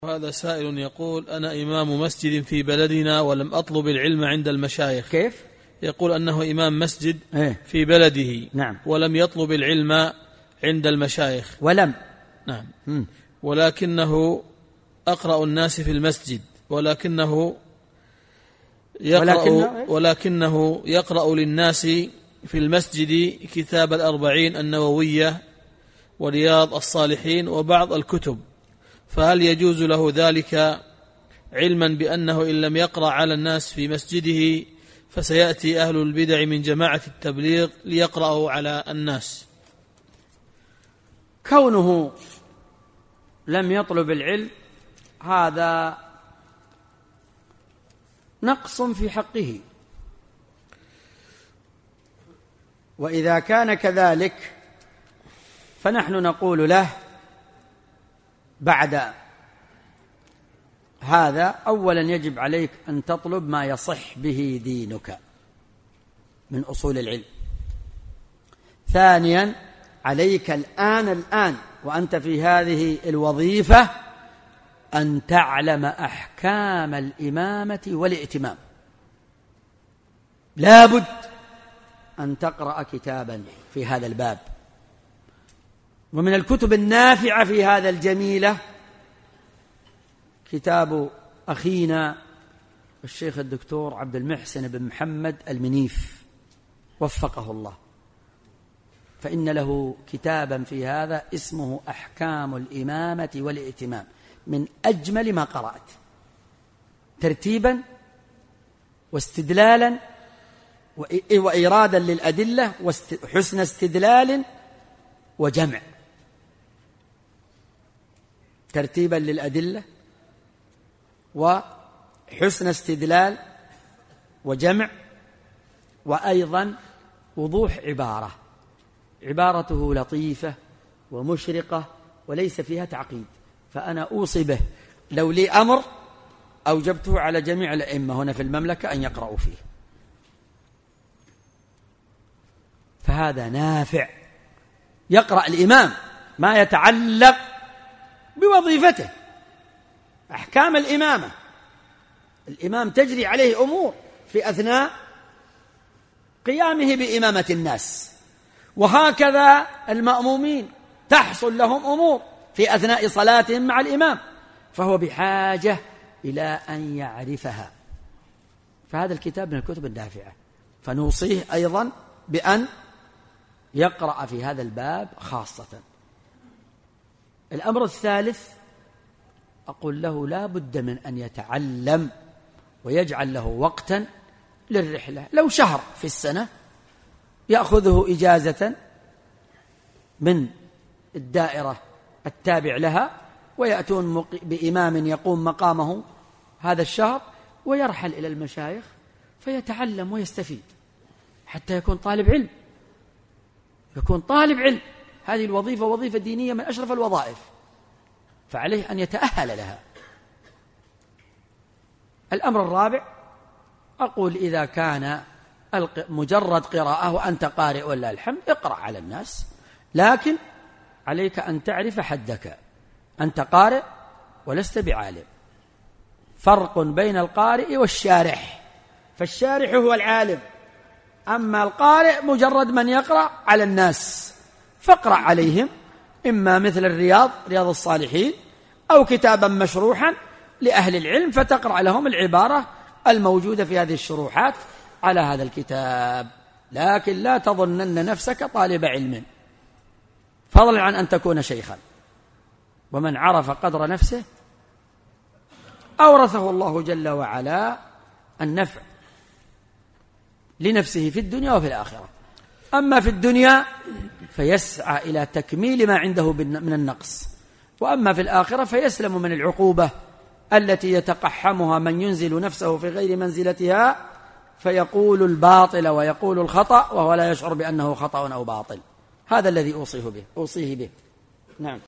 هذا سائل يقول: أنا إمام مسجد في بلدنا ولم أطلب العلم عند المشايخ. كيف؟ يقول أنه إمام مسجد في بلده. نعم. ولم يطلب العلم عند المشايخ. نعم. ولكنه أقرأ الناس في المسجد ولكنه يقرأ للناس في المسجد كتاب الأربعين النووية ورياض الصالحين وبعض الكتب، فهل يجوز له ذلك علما بأنه إن لم يقرأ على الناس في مسجده فسيأتي أهل البدع من جماعة التبليغ ليقرأوا على الناس؟ كونه لم يطلب العلم هذا نقص في حقه، وإذا كان كذلك فنحن نقول له بعد هذا: أولا يجب عليك أن تطلب ما يصح به دينك من أصول العلم. ثانيا عليك الآن وأنت في هذه الوظيفة أن تعلم أحكام الإمامة والائتمام. لابد أن تقرأ كتابا في هذا الباب، ومن الكتب النافعة في هذا الجميلة كتاب أخينا الشيخ الدكتور عبد المحسن بن محمد المنيف وفقه الله، فإن له كتابا في هذا اسمه أحكام الإمامة والائتمام، من أجمل ما قرأت ترتيبا واستدلالا وإيرادا للأدلة وحسن استدلال وجمع. ترتيبا للأدلة وحسن استدلال وجمع، وأيضا وضوح عبارته لطيفة ومشرقة وليس فيها تعقيد، فأنا أوصي به. لو لي أمر أوجبته على جميع الأئمة هنا في المملكة أن يقرأوا فيه، فهذا نافع. يقرأ الإمام ما يتعلق بوظيفته، أحكام الإمامة. الإمام تجري عليه أمور في أثناء قيامه بإمامة الناس، وهكذا المأمومين تحصل لهم أمور في أثناء صلاتهم مع الإمام، فهو بحاجة إلى أن يعرفها. فهذا الكتاب من الكتب النافعة، فنوصيه أيضا بأن يقرأ في هذا الباب خاصة. الأمر الثالث أقول له لا بد من أن يتعلم ويجعل له وقتا للرحلة، لو شهر في السنة يأخذه إجازة من الدائرة التابع لها، ويأتون بإمام يقوم مقامه هذا الشهر، ويرحل إلى المشايخ فيتعلم ويستفيد حتى يكون طالب علم. هذه الوظيفة وظيفة دينية من أشرف الوظائف، فعليه أن يتأهل لها. الأمر الرابع أقول: إذا كان مجرد قراءة وأنت قارئ ولا الحمد، اقرأ على الناس، لكن عليك أن تعرف حدك. أنت قارئ ولست بعالم، فرق بين القارئ والشارح، فالشارح هو العالم، أما القارئ مجرد من يقرأ على الناس، فاقرأ عليهم إما مثل رياض الصالحين أو كتابا مشروحا لأهل العلم، فتقرأ لهم العبارة الموجودة في هذه الشروحات على هذا الكتاب. لكن لا تظنن نفسك طالب علم، فضلا عن أن تكون شيخا. ومن عرف قدر نفسه أورثه الله جل وعلا النفع لنفسه في الدنيا وفي الآخرة. أما في الدنيا فيسعى إلى تكميل ما عنده من النقص، وأما في الآخرة فيسلم من العقوبة التي يتقحمها من ينزل نفسه في غير منزلتها، فيقول الباطل ويقول الخطأ وهو لا يشعر بأنه خطأ أو باطل. هذا الذي أوصيه به. نعم.